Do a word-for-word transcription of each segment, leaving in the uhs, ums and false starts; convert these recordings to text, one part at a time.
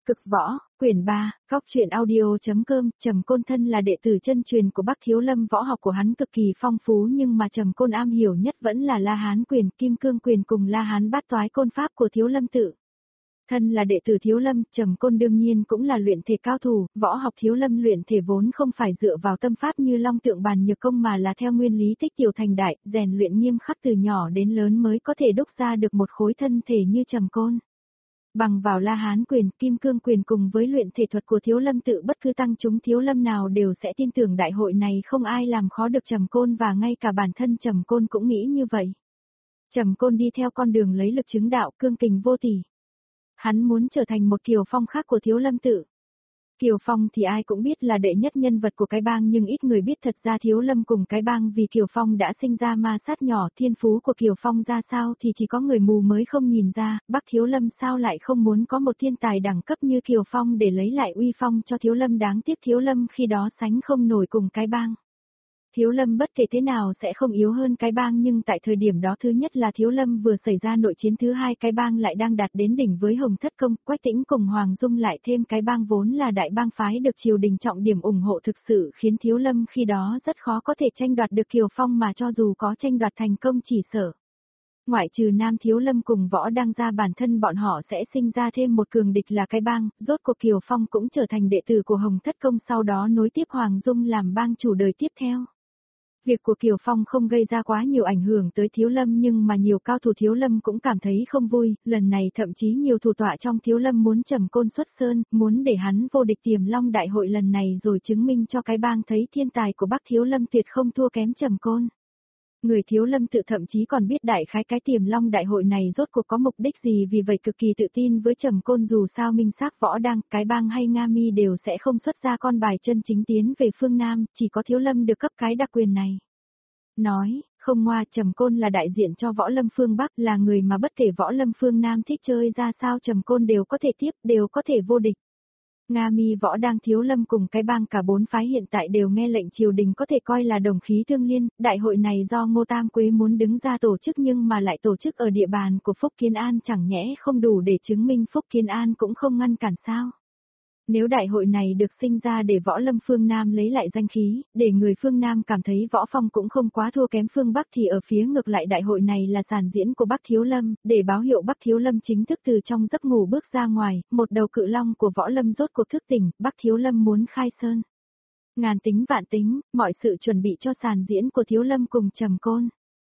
Cực võ, quyển ba, góc truyện audio.com, Trầm Côn thân là đệ tử chân truyền của Bắc Thiếu Lâm, võ học của hắn cực kỳ phong phú nhưng mà Trầm Côn am hiểu nhất vẫn là La Hán quyền, Kim Cương quyền cùng La Hán bát toái côn pháp của Thiếu Lâm tự. Thân là đệ tử Thiếu Lâm, Trầm Côn đương nhiên cũng là luyện thể cao thủ, võ học Thiếu Lâm luyện thể vốn không phải dựa vào tâm pháp như Long Tượng Bàn Nhược Công mà là theo nguyên lý tích tiểu thành đại, rèn luyện nghiêm khắc từ nhỏ đến lớn mới có thể đúc ra được một khối thân thể như Trầm Côn. Bằng vào La Hán quyền, Kim Cương quyền cùng với luyện thể thuật của Thiếu Lâm tự, bất cứ tăng chúng Thiếu Lâm nào đều sẽ tin tưởng đại hội này không ai làm khó được Trầm Côn, và ngay cả bản thân Trầm Côn cũng nghĩ như vậy. Trầm Côn đi theo con đường lấy lực chứng đạo, cương kình vô tỷ. Hắn muốn trở thành một Kiều Phong khác của Thiếu Lâm tự. Kiều Phong thì ai cũng biết là đệ nhất nhân vật của cái bang, nhưng ít người biết thật ra Thiếu Lâm cùng cái bang vì Kiều Phong đã sinh ra ma sát nhỏ. Thiên phú của Kiều Phong ra sao thì chỉ có người mù mới không nhìn ra, Bắc Thiếu Lâm sao lại không muốn có một thiên tài đẳng cấp như Kiều Phong để lấy lại uy phong cho Thiếu Lâm. Đáng tiếc Thiếu Lâm khi đó sánh không nổi cùng cái bang. Thiếu Lâm bất kể thế nào sẽ không yếu hơn cái bang, nhưng tại thời điểm đó, thứ nhất là Thiếu Lâm vừa xảy ra nội chiến, thứ hai cái bang lại đang đạt đến đỉnh với Hồng Thất Công, Quách Tĩnh cùng Hoàng Dung, lại thêm cái bang vốn là đại bang phái được triều đình trọng điểm ủng hộ, thực sự khiến Thiếu Lâm khi đó rất khó có thể tranh đoạt được Kiều Phong, mà cho dù có tranh đoạt thành công chỉ sợ ngoại trừ Nam Thiếu Lâm cùng Võ Đăng ra, bản thân bọn họ sẽ sinh ra thêm một cường địch là cái bang. Rốt cuộc Kiều Phong cũng trở thành đệ tử của Hồng Thất Công, sau đó nối tiếp Hoàng Dung làm bang chủ đời tiếp theo. Việc của Kiều Phong không gây ra quá nhiều ảnh hưởng tới Thiếu Lâm, nhưng mà nhiều cao thủ Thiếu Lâm cũng cảm thấy không vui, lần này thậm chí nhiều thủ tọa trong Thiếu Lâm muốn Trầm Côn xuất sơn, muốn để hắn vô địch Tiềm Long đại hội lần này, rồi chứng minh cho cái bang thấy thiên tài của Bắc Thiếu Lâm tuyệt không thua kém Trầm Côn. Người Thiếu Lâm tự thậm chí còn biết đại khái cái Tiềm Long đại hội này rốt cuộc có mục đích gì, vì vậy cực kỳ tự tin với Trầm Côn. Dù sao Minh Xác, Võ Đăng, cái bang hay Nga Mi đều sẽ không xuất ra con bài chân chính tiến về phương Nam, chỉ có Thiếu Lâm được cấp cái đặc quyền này. Nói, không ngoa, Trầm Côn là đại diện cho Võ Lâm phương Bắc, là người mà bất kể Võ Lâm phương Nam thích chơi ra sao Trầm Côn đều có thể tiếp, đều có thể vô địch. Nga Mi, Võ Đăng, Thiếu Lâm cùng cái bang, cả bốn phái hiện tại đều nghe lệnh triều đình, có thể coi là đồng khí tương liên. Đại hội này do Ngô Tam Quế muốn đứng ra tổ chức, nhưng mà lại tổ chức ở địa bàn của Phúc Kiến An, chẳng nhẽ không đủ để chứng minh Phúc Kiến An cũng không ngăn cản sao? Nếu đại hội này được sinh ra để Võ Lâm phương Nam lấy lại danh khí, để người phương Nam cảm thấy Võ Phong cũng không quá thua kém phương Bắc, thì ở phía ngược lại đại hội này là sàn diễn của Bắc Thiếu Lâm, để báo hiệu Bắc Thiếu Lâm chính thức từ trong giấc ngủ bước ra ngoài, một đầu cự long của Võ Lâm rốt cuộc thức tỉnh, Bắc Thiếu Lâm muốn khai sơn. Ngàn tính vạn tính, mọi sự chuẩn bị cho sàn diễn của Thiếu Lâm cùng Trầm Côn.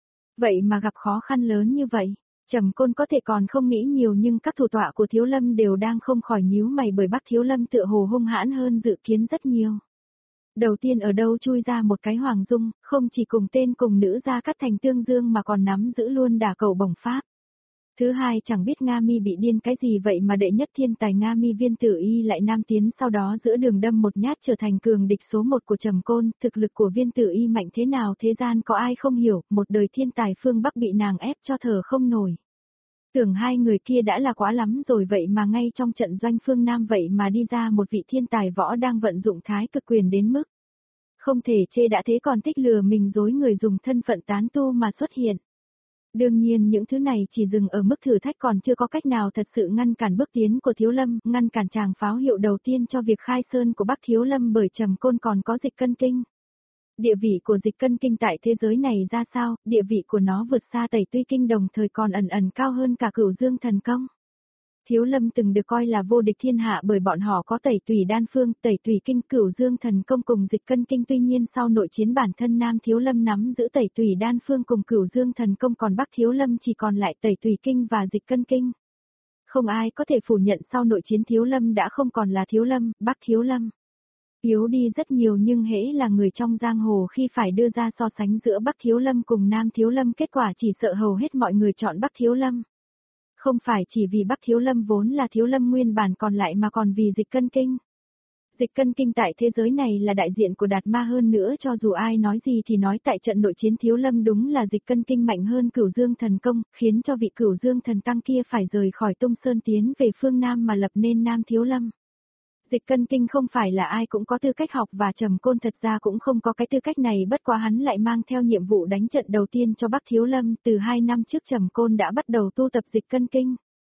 Vậy mà gặp khó khăn lớn như vậy. Trầm Côn có thể còn không nghĩ nhiều, nhưng các thủ tọa của Thiếu Lâm đều đang không khỏi nhíu mày, bởi Bắc Thiếu Lâm tựa hồ hung hãn hơn dự kiến rất nhiều. Đầu tiên ở đâu chui ra một cái Hoàng Dung, không chỉ cùng tên cùng nữ ra cắt thành tương dương mà còn nắm giữ luôn đả cầu bổng pháp. Thứ hai, chẳng biết Nga Mi bị điên cái gì vậy mà đệ nhất thiên tài Nga Mi Viên Tử Y lại nam tiến, sau đó giữa đường đâm một nhát trở thành cường địch số một của Trầm Côn. Thực lực của Viên Tử Y mạnh thế nào thế gian có ai không hiểu, một đời thiên tài phương Bắc bị nàng ép cho thở không nổi. Tưởng hai người kia đã là quá lắm rồi, vậy mà ngay trong trận doanh phương Nam vậy mà đi ra một vị thiên tài Võ đang vận dụng thái cực quyền đến mức không thể chê đã thế còn thích lừa mình dối người, dùng thân phận tán tu mà xuất hiện. Đương nhiên những thứ này chỉ dừng ở mức thử thách, còn chưa có cách nào thật sự ngăn cản bước tiến của Thiếu Lâm, ngăn cản tràng pháo hiệu đầu tiên cho việc khai sơn của Bắc Thiếu Lâm, bởi Trầm Côn còn có Dịch Cân Kinh. Địa vị của Dịch Cân Kinh tại thế giới này ra sao, địa vị của nó vượt xa Tẩy Tùy Kinh, đồng thời còn ẩn ẩn cao hơn cả Cửu Dương Thần Công. Thiếu Lâm từng được coi là vô địch thiên hạ bởi bọn họ có Tẩy Tùy Đan Phương, Tẩy Tùy Kinh, Cửu Dương Thần Công cùng Dịch Cân Kinh. Tuy nhiên sau nội chiến, bản thân Nam Thiếu Lâm nắm giữ Tẩy Tùy Đan Phương cùng Cửu Dương Thần Công, còn Bắc Thiếu Lâm chỉ còn lại Tẩy Tùy Kinh và Dịch Cân Kinh. Không ai có thể phủ nhận sau nội chiến Thiếu Lâm đã không còn là Thiếu Lâm, Bắc Thiếu Lâm yếu đi rất nhiều, nhưng hễ là người trong giang hồ khi phải đưa ra so sánh giữa Bắc Thiếu Lâm cùng Nam Thiếu Lâm, kết quả chỉ sợ hầu hết mọi người chọn Bắc Thiếu Lâm. Không phải chỉ vì Bắc Thiếu Lâm vốn là Thiếu Lâm nguyên bản còn lại, mà còn vì Dịch Cân Kinh. Dịch Cân Kinh tại thế giới này là đại diện của Đạt Ma, hơn nữa cho dù ai nói gì thì nói tại trận nội chiến Thiếu Lâm đúng là Dịch Cân Kinh mạnh hơn Cửu Dương Thần Công, khiến cho vị Cửu Dương Thần Tăng kia phải rời khỏi Tung Sơn tiến về phương Nam mà lập nên Nam Thiếu Lâm. Dịch Cân Kinh không phải là ai cũng có tư cách học, và Trầm Côn thật ra cũng không có cái tư cách này, bất quá hắn lại mang theo nhiệm vụ đánh trận đầu tiên cho Bắc Thiếu Lâm. Từ hai năm trước Trầm Côn đã bắt đầu tu tập Dịch Cân Kinh.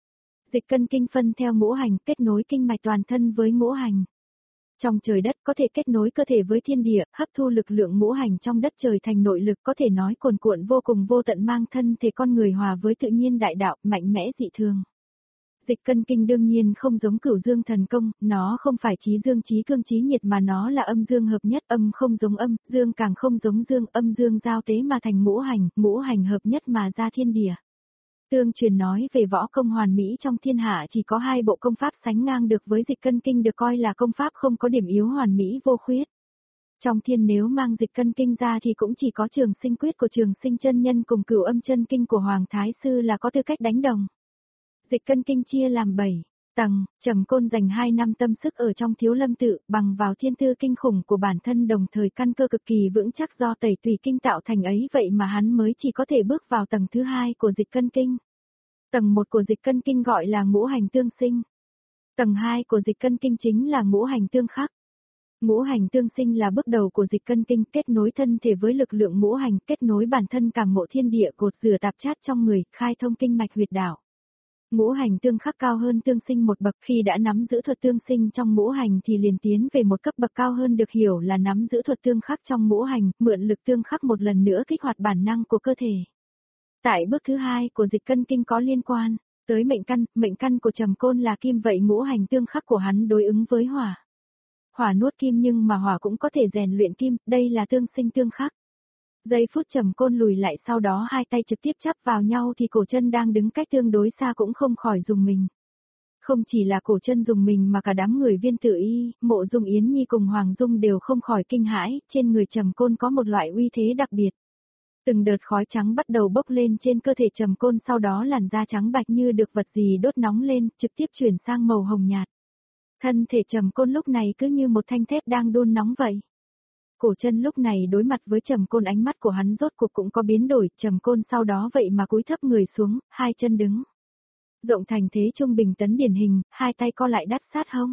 Dịch cân kinh phân theo ngũ hành, kết nối kinh mạch toàn thân với ngũ hành. Trong trời đất có thể kết nối cơ thể với thiên địa, hấp thu lực lượng ngũ hành trong đất trời thành nội lực, có thể nói cuồn cuộn vô cùng vô tận, mang thân thể con người hòa với tự nhiên đại đạo, mạnh mẽ dị thường. Dịch cân kinh đương nhiên không giống Cửu Dương thần công, nó không phải chí dương chí cương chí nhiệt mà nó là âm dương hợp nhất, âm không giống âm, dương càng không giống dương, âm dương giao tế mà thành ngũ hành, ngũ hành hợp nhất mà ra thiên địa. Tương truyền nói về võ công hoàn mỹ trong thiên hạ chỉ có hai bộ công pháp sánh ngang được với dịch cân kinh, được coi là công pháp không có điểm yếu, hoàn mỹ vô khuyết. Trong thiên nếu mang dịch cân kinh ra thì cũng chỉ có Trường Sinh Quyết của Trường Sinh chân nhân cùng Cửu Âm chân kinh của Hoàng Thái sư là có tư cách đánh đồng. Dịch cân kinh chia làm bảy tầng, Trầm Côn dành hai năm tâm sức ở trong Thiếu Lâm tự, bằng vào thiên tư kinh khủng của bản thân, đồng thời căn cơ cực kỳ vững chắc do tẩy tùy kinh tạo thành ấy, vậy mà hắn mới chỉ có thể bước vào tầng thứ hai của dịch cân kinh. Tầng một của dịch cân kinh gọi là ngũ hành tương sinh. Tầng hai của dịch cân kinh chính là ngũ hành tương khắc. Ngũ hành tương sinh là bước đầu của dịch cân kinh, kết nối thân thể với lực lượng ngũ hành, kết nối bản thân cảm ngộ thiên địa, cột rửa tạp chát trong người, khai thông kinh mạch huyệt đạo. Ngũ hành tương khắc cao hơn tương sinh một bậc, khi đã nắm giữ thuật tương sinh trong ngũ hành thì liền tiến về một cấp bậc cao hơn, được hiểu là nắm giữ thuật tương khắc trong ngũ hành, mượn lực tương khắc một lần nữa kích hoạt bản năng của cơ thể. Tại bước thứ hai của dịch cân kinh có liên quan tới mệnh căn, mệnh căn của Trầm Côn là kim, vậy ngũ hành tương khắc của hắn đối ứng với hỏa. Hỏa nuốt kim nhưng mà hỏa cũng có thể rèn luyện kim, đây là tương sinh tương khắc. Giây phút Trầm Côn lùi lại, sau đó hai tay trực tiếp chắp vào nhau thì cổ chân đang đứng cách tương đối xa cũng không khỏi rùng mình. Không chỉ là cổ chân rùng mình mà cả đám người Viên Tử Y, Mộ Dung Yến Nhi cùng Hoàng Dung đều không khỏi kinh hãi, trên người Trầm Côn có một loại uy thế đặc biệt. Từng đợt khói trắng bắt đầu bốc lên trên cơ thể Trầm Côn, sau đó làn da trắng bạch như được vật gì đốt nóng lên, trực tiếp chuyển sang màu hồng nhạt. Thân thể Trầm Côn lúc này cứ như một thanh thép đang đun nóng vậy. Cổ chân lúc này đối mặt với Trầm Côn, ánh mắt của hắn rốt cuộc cũng có biến đổi, Trầm Côn sau đó vậy mà cúi thấp người xuống, hai chân đứng rộng thành thế trung bình tấn điển hình, hai tay co lại đắt sát hông.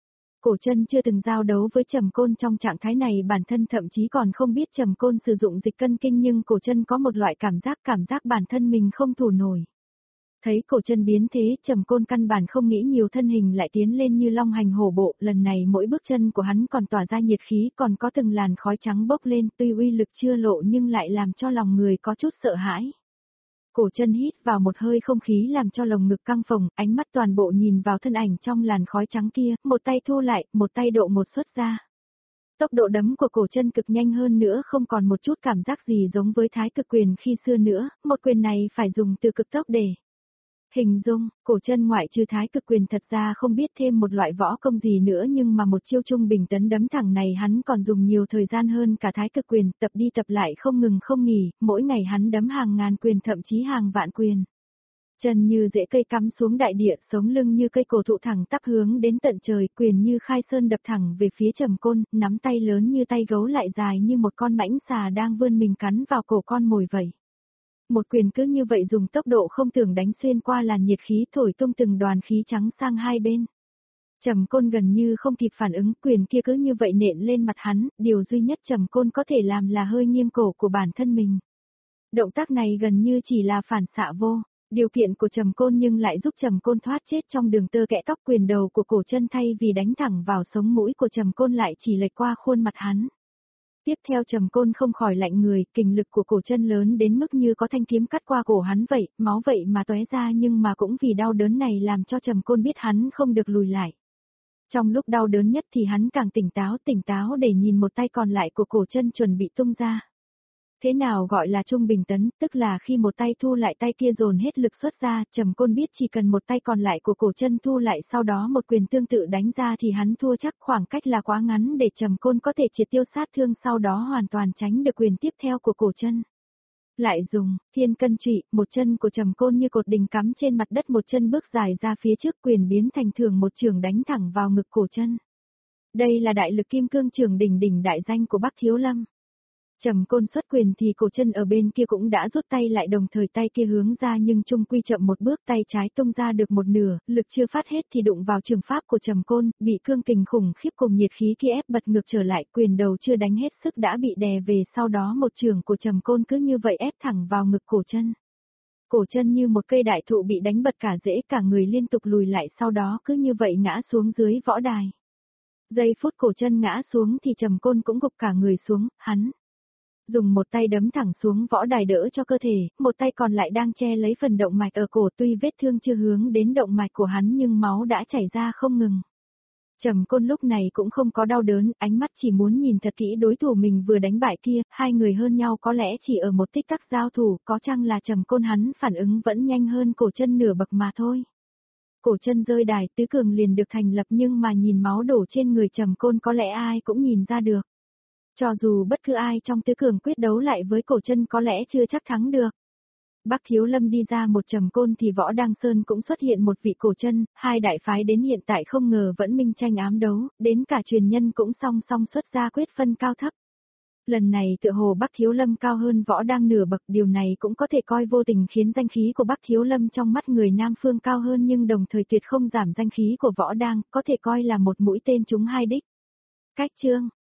Cổ chân chưa từng giao đấu với Trầm Côn trong trạng thái này, bản thân thậm chí còn không biết Trầm Côn sử dụng dịch cân kinh, nhưng cổ chân có một loại cảm giác cảm giác bản thân mình không thủ nổi. Thấy cổ chân biến thế, Trầm Côn căn bản không nghĩ nhiều, thân hình lại tiến lên như long hành hổ bộ, lần này mỗi bước chân của hắn còn tỏa ra nhiệt khí, còn có từng làn khói trắng bốc lên, tuy uy lực chưa lộ nhưng lại làm cho lòng người có chút sợ hãi. Cổ chân hít vào một hơi không khí làm cho lồng ngực căng phồng, ánh mắt toàn bộ nhìn vào thân ảnh trong làn khói trắng kia, một tay thu lại, một tay độ một xuất ra. Tốc độ đấm của cổ chân cực nhanh hơn nữa, không còn một chút cảm giác gì giống với Thái Cực Quyền khi xưa nữa, một quyền này phải dùng từ cực tốc để hình dung. Cổ chân ngoại trừ Thái Cực Quyền thật ra không biết thêm một loại võ công gì nữa, nhưng mà một chiêu trung bình tấn đấm thẳng này hắn còn dùng nhiều thời gian hơn cả Thái Cực Quyền, tập đi tập lại không ngừng không nghỉ, mỗi ngày hắn đấm hàng ngàn quyền thậm chí hàng vạn quyền. Chân như rễ cây cắm xuống đại địa, sống lưng như cây cổ thụ thẳng tắp hướng đến tận trời, quyền như khai sơn đập thẳng về phía Trầm Côn, nắm tay lớn như tay gấu lại dài như một con mãnh xà đang vươn mình cắn vào cổ con mồi vậy. Một quyền cứ như vậy dùng tốc độ không tưởng đánh xuyên qua làn nhiệt khí, thổi tung từng đoàn khí trắng sang hai bên. Trầm Côn gần như không kịp phản ứng, quyền kia cứ như vậy nện lên mặt hắn, điều duy nhất Trầm Côn có thể làm là hơi nghiêm cổ của bản thân mình. Động tác này gần như chỉ là phản xạ vô điều kiện của Trầm Côn, nhưng lại giúp Trầm Côn thoát chết trong đường tơ kẽ tóc. Quyền đầu của cổ chân thay vì đánh thẳng vào sống mũi của Trầm Côn lại chỉ lệch qua khuôn mặt hắn. Tiếp theo Trầm Côn không khỏi lạnh người, kình lực của cổ chân lớn đến mức như có thanh kiếm cắt qua cổ hắn vậy, máu vậy mà tóe ra, nhưng mà cũng vì đau đớn này làm cho Trầm Côn biết hắn không được lùi lại. Trong lúc đau đớn nhất thì hắn càng tỉnh táo, tỉnh táo để nhìn một tay còn lại của cổ chân chuẩn bị tung ra. Thế nào gọi là trung bình tấn, tức là khi một tay thu lại tay kia dồn hết lực xuất ra, Trầm Côn biết chỉ cần một tay còn lại của cổ chân thu lại sau đó một quyền tương tự đánh ra thì hắn thua chắc, khoảng cách là quá ngắn để Trầm Côn có thể triệt tiêu sát thương, sau đó hoàn toàn tránh được quyền tiếp theo của cổ chân. Lại dùng thiên cân trụy, một chân của Trầm Côn như cột đình cắm trên mặt đất, một chân bước dài ra phía trước, quyền biến thành thường một chưởng đánh thẳng vào ngực cổ chân. Đây là đại lực kim cương chưởng đỉnh đỉnh đại danh của Bắc Thiếu Lâm. Trầm Côn xuất quyền thì cổ chân ở bên kia cũng đã rút tay lại, đồng thời tay kia hướng ra nhưng chung quy chậm một bước, tay trái tung ra được một nửa, lực chưa phát hết thì đụng vào trường pháp của Trầm Côn, bị cương kình khủng khiếp cùng nhiệt khí kia ép bật ngược trở lại, quyền đầu chưa đánh hết sức đã bị đè về, sau đó một chưởng của Trầm Côn cứ như vậy ép thẳng vào ngực cổ chân. Cổ chân như một cây đại thụ bị đánh bật cả rễ, cả người liên tục lùi lại, sau đó cứ như vậy ngã xuống dưới võ đài. Giây phút cổ chân ngã xuống thì Trầm Côn cũng gục cả người xuống, hắn dùng một tay đấm thẳng xuống võ đài đỡ cho cơ thể, một tay còn lại đang che lấy phần động mạch ở cổ, tuy vết thương chưa hướng đến động mạch của hắn nhưng máu đã chảy ra không ngừng. Trầm Côn lúc này cũng không có đau đớn, ánh mắt chỉ muốn nhìn thật kỹ đối thủ mình vừa đánh bại kia, hai người hơn nhau có lẽ chỉ ở một tích tắc giao thủ, có chăng là Trầm Côn hắn phản ứng vẫn nhanh hơn cổ chân nửa bậc mà thôi. Cổ chân rơi đài, tứ cường liền được thành lập, nhưng mà nhìn máu đổ trên người Trầm Côn có lẽ ai cũng nhìn ra được. Cho dù bất cứ ai trong tứ cường quyết đấu lại với cổ chân có lẽ chưa chắc thắng được. Bắc Thiếu Lâm đi ra một Trầm Côn thì Võ Đăng Sơn cũng xuất hiện một vị cổ chân, hai đại phái đến hiện tại không ngờ vẫn minh tranh ám đấu, đến cả truyền nhân cũng song song xuất ra quyết phân cao thấp. Lần này tựa hồ Bắc Thiếu Lâm cao hơn Võ Đăng nửa bậc, điều này cũng có thể coi vô tình khiến danh khí của Bắc Thiếu Lâm trong mắt người Nam Phương cao hơn, nhưng đồng thời tuyệt không giảm danh khí của Võ Đăng, có thể coi là một mũi tên trúng hai đích. Cách chương